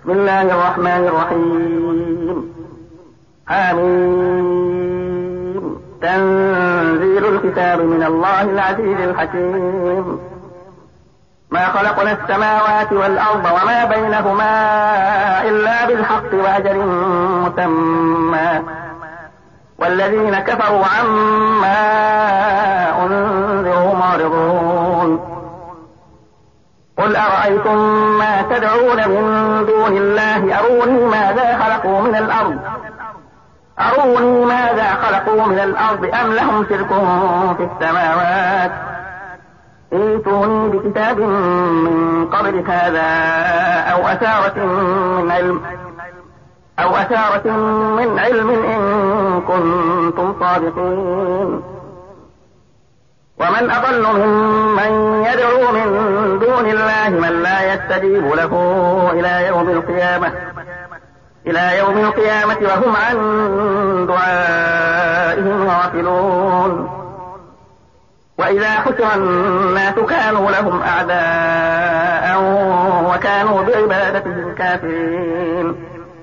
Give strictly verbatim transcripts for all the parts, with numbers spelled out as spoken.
بسم الله الرحمن الرحيم. آمين. تنزيل الكتاب من الله العزيز الحكيم. ما خلقنا السماوات والأرض وما بينهما إلا بالحق وأجل مسمى والذين كفروا عما أنذروا معرضون. قل أرأيتم ما تدعون من دون الله أروني ماذا خلقوا من الأرض أروني ماذا خلقوا من الأرض أم لهم شرك في السماوات ائتوني بكتاب من قبل هذا أو أثارة من علم أو أثارة من علم إن كنتم صادقين. ومن أضل ممن يدعو من دون الله من لا يستجيب له إلى يوم القيامة إلى يوم القيامة وهم عن دعائهم غافلون. وإذا حشر الناس كانوا لهم أعداء وكانوا بعبادتهم كافرين.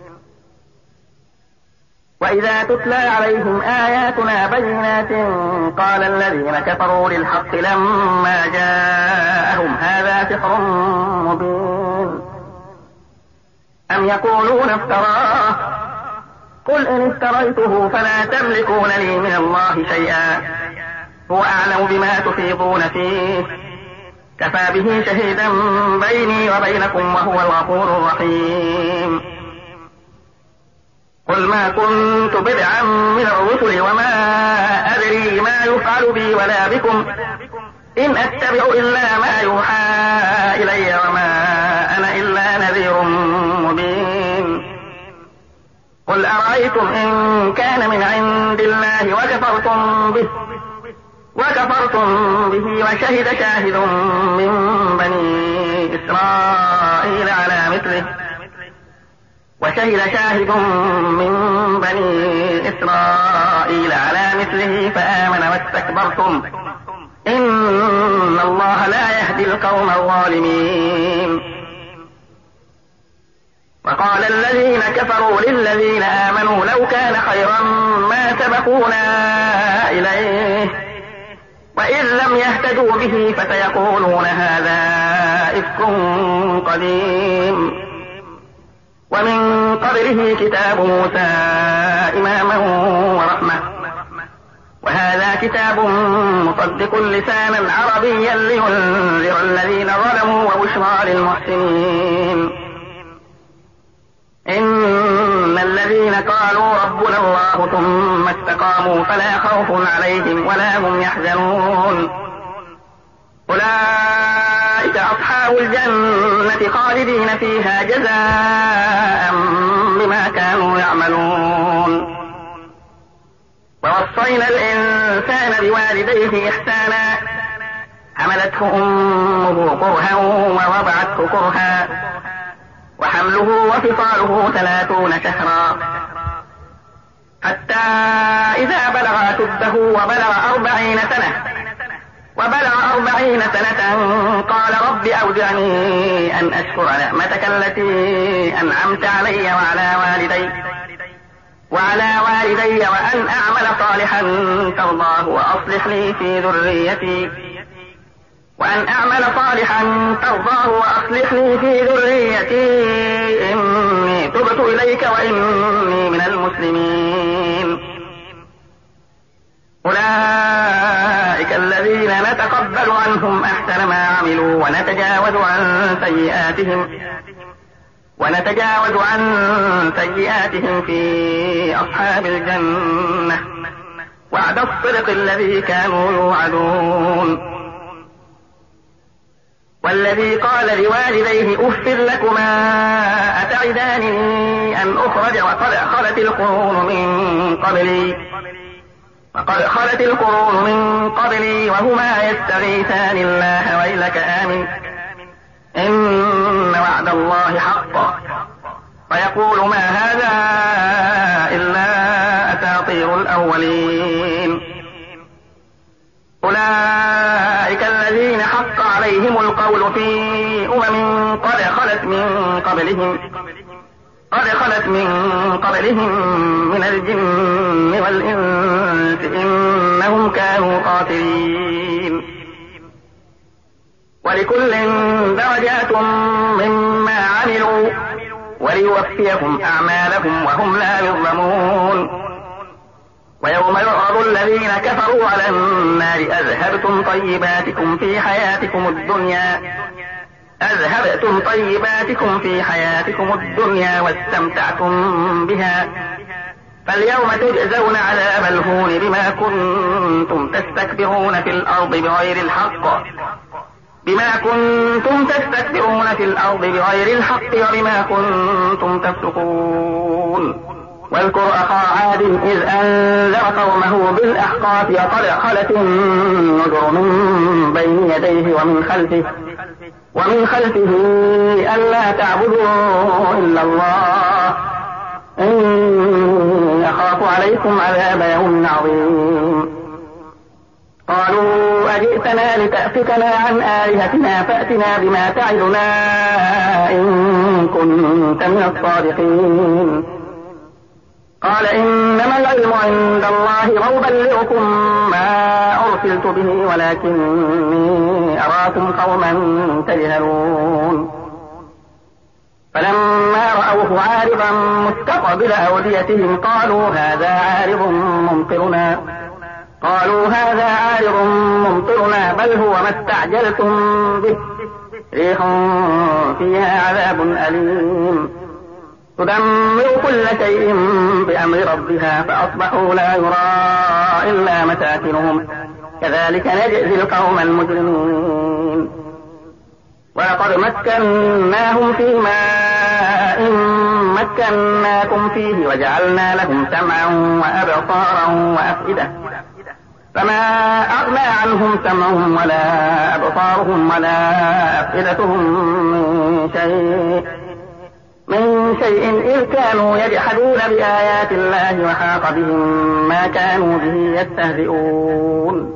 وإذا تتلى عليهم آياتنا بينات قال الذين كفروا للحق لما جاءهم هذا سحر مبين أم يقولون افتراه قل إن افتريته فلا تملكون لي من الله شيئا هو أعلم بما تفيضون فيه كفى به شهيدا بيني وبينكم وهو الغفور الرحيم. قل ما كنت بدعا من الرسل وما أدري ما يفعل بي ولا بكم إن أتبع إلا ما يوحى إلي وما أنا إلا نذير مبين. قل أرأيتم إن كان من عند الله وكفرتم به وكفرتم به وشهد شاهد من بني إسرائيل على مثله وشهد شاهد من بني إسرائيل على مثله فآمن واستكبرتم إن الله لا يهدي القوم الظالمين. وقال الذين كفروا للذين آمنوا لو كان خيرا ما سبقونا إليه وإذ لم يهتدوا به فسيقولون هذا إفك قديم. ومن قبله كتاب موسى إماما ورحمة وهذا كتاب مصدق لسانا عربيا لينذر الذين ظلموا وبشرى للمحسنين. إن الذين قالوا ربنا الله ثم استقاموا فلا خوف عليهم ولا هم يحزنون أولئك أصحاب الجنة خالدين فيها جزاء بما كانوا يعملون. ووصينا الإنسان بوالديه إحسانا حملته أمه كرها ووضعته كرها وحمله وفصاله ثلاثون شهرا حتى إذا بلغ أشده وبلغ أربعين سنة وبلغ أربعين سنة قال رب أوزعني أن أشكر نعمتك التي أنعمت علي وعلى والدي وعلى والدي وأن أعمل صالحا ترضاه وأصلح لي في ذريتي وأن أعمل صالحا ترضاه وأصلح لي في ذريتي إني تبت إليك وإني من المسلمين. أولئك الذين نتقبل عنهم أحسن ما عملوا ونتجاوز عن سيئاتهم ونتجاوز عن سيئاتهم في أصحاب الجنة وعد الصدق الذي كانوا يوعدون. والذي قال لوالديه أف لكما أتعدانني أن أخرج وقد خلت القرون من قبلي وقد خلت القرون من قبلي وهما يستغيثان الله ويلك آمن إن وعد الله حق ويقول ما هذا إلا أساطير الأولين. أولئك الذين حق عليهم القول في أمم قد خلت من قبلهم قد خلت من قبلهم من الجن والإنس إنهم كانوا خاسرين. ولكل درجات مما عملوا وليوفيهم أعمالهم وهم لا يظلمون. ويوم يعرض الذين كفروا على النار أذهبتم طيباتكم في حياتكم الدنيا أذهبتم طيباتكم في حياتكم الدنيا واستمتعتم بها فاليوم تجزون عذاب الهون بما كنتم تستكبرون في الأرض بغير الحق بما كنتم تستكبرون في الأرض بغير الحق وبما كنتم تفسقون. واذكر أخا عاد إذ أنذر قومه بالأحقاف وقد خلت النذر من بين يديه ومن خلفه ومن خلفه ألا تعبدوا إلا الله إني أخاف عليكم عذاب يوم عظيم. قالوا أجئتنا لتأفكنا عن آلهتنا فأتنا بما تعدنا إن كنت من الصادقين. قال إنما العلم عند الله وأبلغكم ما أرسلت به ولكني أراكم قوما تجهلون. فلما رأوه عارضا مستقبل أوديتهم قالوا هذا عارض ممطرنا قالوا هذا عارض ممطرنا بل هو ما استعجلتم به ريح فيها عذاب أليم تدمر كل شيء بأمر ربها فأصبحوا لا يرى إلا مساكنهم كذلك نجزي القوم المجرمين. ولقد مكناهم في ماء مكناكم فيه وجعلنا لهم سمعا وأبصارا وأفئدة فما أغنى عنهم سمعهم ولا أبصارهم ولا أفئدتهم من شيء من شيء إذ كانوا يجحدون بآيات الله وحاق بهم ما كانوا به يستهزئون.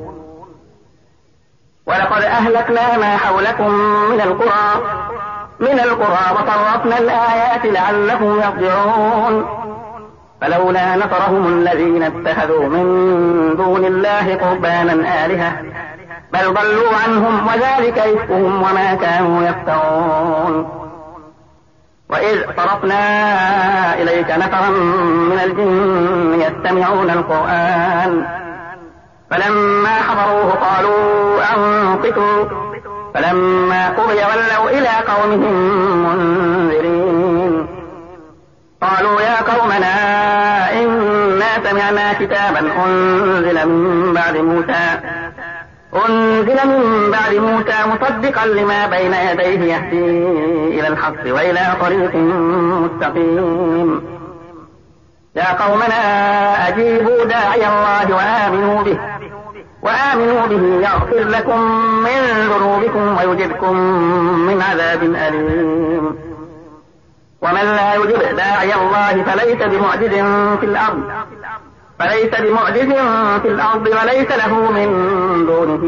ولقد أهلكنا ما حولكم من القرى من القرى وصرفنا الآيات لعلهم يرجعون. فلولا نصرهم الذين اتخذوا من دون الله قربانا آلهة بل ضلوا عنهم وذلك إفكهم وما كانوا يفترون. وإذ صرفنا إليك نفرا من الجن يستمعون القرآن فلما حضروه قالوا أنصتوا فلما قضي ولوا إلى قومهم منذرين. قالوا يا قومنا إنا سمعنا كتابا أنزل من بعد موسى أنزل من بعد موسى مصدقا لما بين يديه يهدي إلى الحق وإلى طريق مستقيم. يا قومنا أجيبوا داعي الله وآمنوا به وآمنوا به يغفر لكم من ذنوبكم ويجركم من عذاب أليم. ومن لا يجب داعي الله فليس بمعجز في الأرض فليس بمعجز في الأرض وليس له من دونه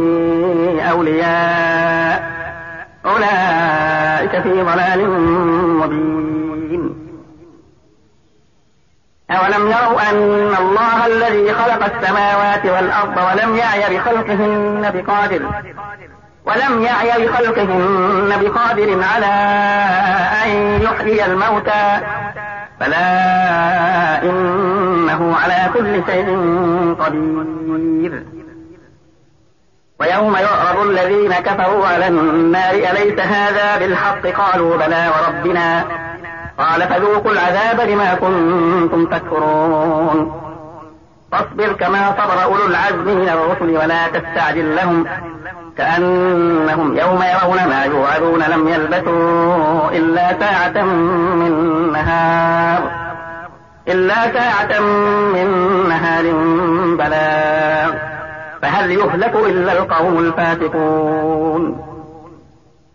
أولياء أولئك في ضلال مبين. أولم يروا أن الله الذي خلق السماوات والأرض ولم يعي بخلقهن بقادر ولم يعي بخلقهن بقادر على أن يحيي الموتى بلى إنه على كل شيء قدير. ويوم يعرض الذين كفروا على النار أليس هذا بالحق قالوا بلى وربنا قال فذوقوا العذاب بما كنتم تكفرون. فاصبر كما صبر أولو العزم من الرسل ولا تستعجل لهم كأنهم يوم يرون ما يوعدون لم يلبثوا إلا ساعة من نهار إلا ساعة من نهار بلاغ فهل يهلك إلا القوم الفاسقون.